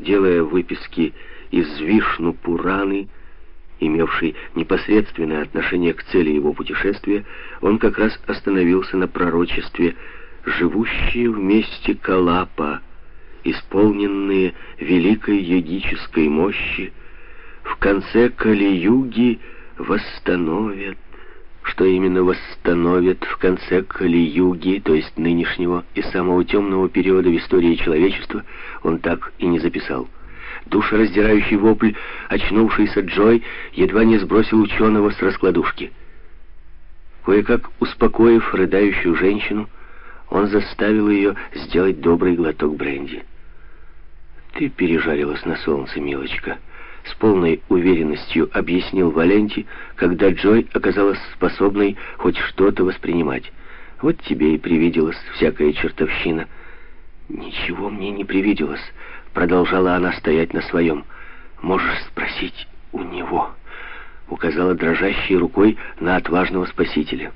делая выписки из Вишну-Пураны, имевшей непосредственное отношение к цели его путешествия, он как раз остановился на пророчестве «Живущие вместе Калапа, исполненные великой йогической мощи, в конце Кали-юги восстановят». Что именно восстановят в конце Кали-юги, то есть нынешнего и самого темного периода в истории человечества, он так и не записал. Душераздирающий вопль, очнувшийся Джой, едва не сбросил ученого с раскладушки. Кое-как успокоив рыдающую женщину, он заставил ее сделать добрый глоток бренди. «Ты пережарилась на солнце, милочка», — с полной уверенностью объяснил Валенти, когда Джой оказалась способной хоть что-то воспринимать. «Вот тебе и привиделась всякая чертовщина». «Ничего мне не привиделось», — продолжала она стоять на своем. «Можешь спросить у него», — указала дрожащей рукой на отважного спасителя.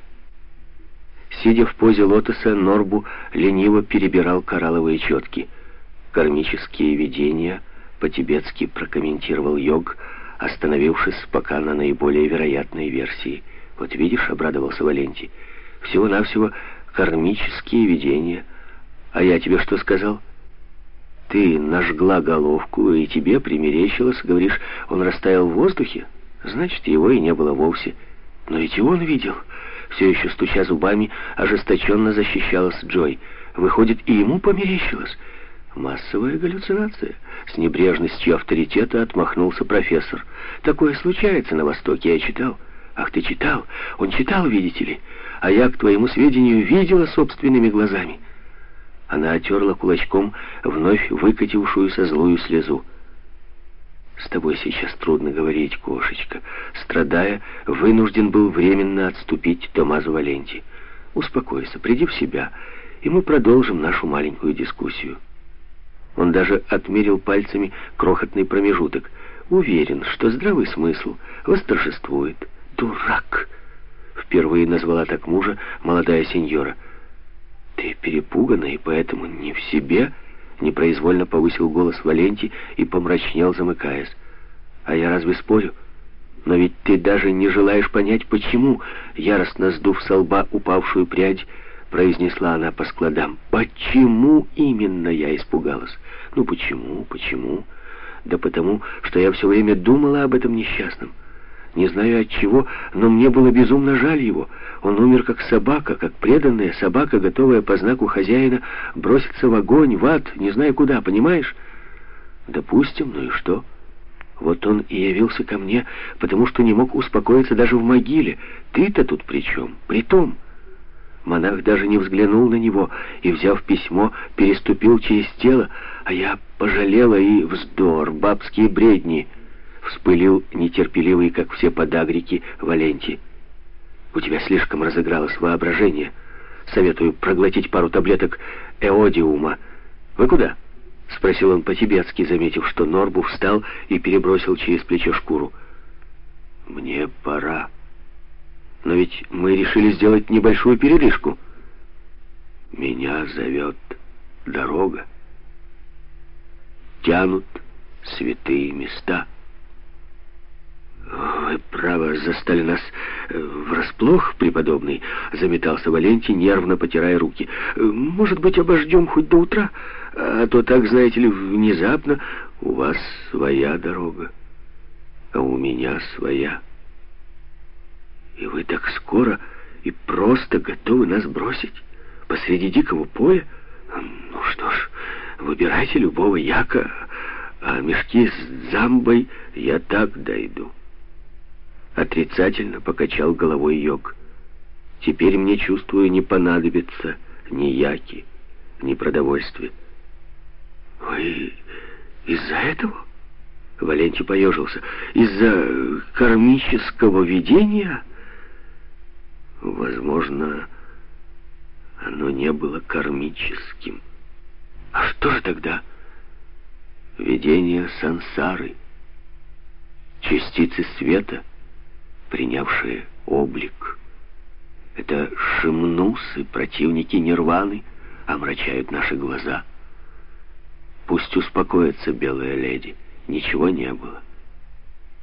Сидя в позе лотоса, Норбу лениво перебирал коралловые четки. «Кармические видения», — по-тибетски прокомментировал Йог, остановившись пока на наиболее вероятной версии. «Вот видишь», — обрадовался Валенти, — «всего-навсего кармические видения. А я тебе что сказал? Ты нажгла головку, и тебе примерещилось, говоришь, он растаял в воздухе? Значит, его и не было вовсе. Но ведь и он видел». Все еще стуча зубами, ожесточенно защищалась Джой. «Выходит, и ему померещилось». «Массовая галлюцинация», — с небрежностью авторитета отмахнулся профессор. «Такое случается на Востоке, я читал». «Ах, ты читал? Он читал, видите ли? А я, к твоему сведению, видела собственными глазами». Она отерла кулачком вновь выкатившуюся злую слезу. «С тобой сейчас трудно говорить, кошечка». Страдая, вынужден был временно отступить Томазо Валенти. «Успокойся, приди в себя, и мы продолжим нашу маленькую дискуссию». Он даже отмерил пальцами крохотный промежуток. «Уверен, что здравый смысл восторжествует». «Дурак!» — впервые назвала так мужа молодая сеньора. «Ты перепугана и поэтому не в себе?» — непроизвольно повысил голос Валенти и помрачнел, замыкаясь. «А я разве спорю? Но ведь ты даже не желаешь понять, почему?» Яростно сдув со лба упавшую прядь, произнесла она по складам. «Почему именно я испугалась?» «Ну почему? Да потому, что я все время думала об этом несчастном. Не знаю от чего, но мне было безумно жаль его. Он умер как собака, как преданная собака, готовая по знаку хозяина броситься в огонь, в ад, не знаю куда, понимаешь?» «Допустим, ну и что? Вот он и явился ко мне, потому что не мог успокоиться даже в могиле. Ты-то тут при чем? Притом...» Монах даже не взглянул на него и, взяв письмо, переступил через тело, а я пожалела и вздор, бабские бредни, вспылил нетерпеливый, как все подагрики, Валенти. «У тебя слишком разыгралось воображение. Советую проглотить пару таблеток эодиума». «Вы куда?» — спросил он по-тибетски, заметив, что Норбу встал и перебросил через плечо шкуру. «Мне пора. Но ведь мы решили сделать небольшую передышку». «Меня зовет дорога. Тянут святые места». «Вы, право, застали нас врасплох, преподобный», — заметался Валенти, нервно потирая руки. «Может быть, обождем хоть до утра? А то так, знаете ли, внезапно. У вас своя дорога, а у меня своя. И вы так скоро и просто готовы нас бросить посреди дикого поля? Ну что ж, выбирайте любого яка, а мешки с дзамбой я так дойду». Отрицательно покачал головой Йог. «Теперь мне, чувствую, не понадобится ни яки, ни продовольствия». «Вы из-за этого?» Валенти поежился. «Из-за кармического видения?» «Возможно, оно не было кармическим». «А что же тогда?» «Видение сансары, частицы света, принявшие облик. Это шимнусы, противники нирваны, омрачают наши глаза. Пусть успокоится белая леди. Ничего не было.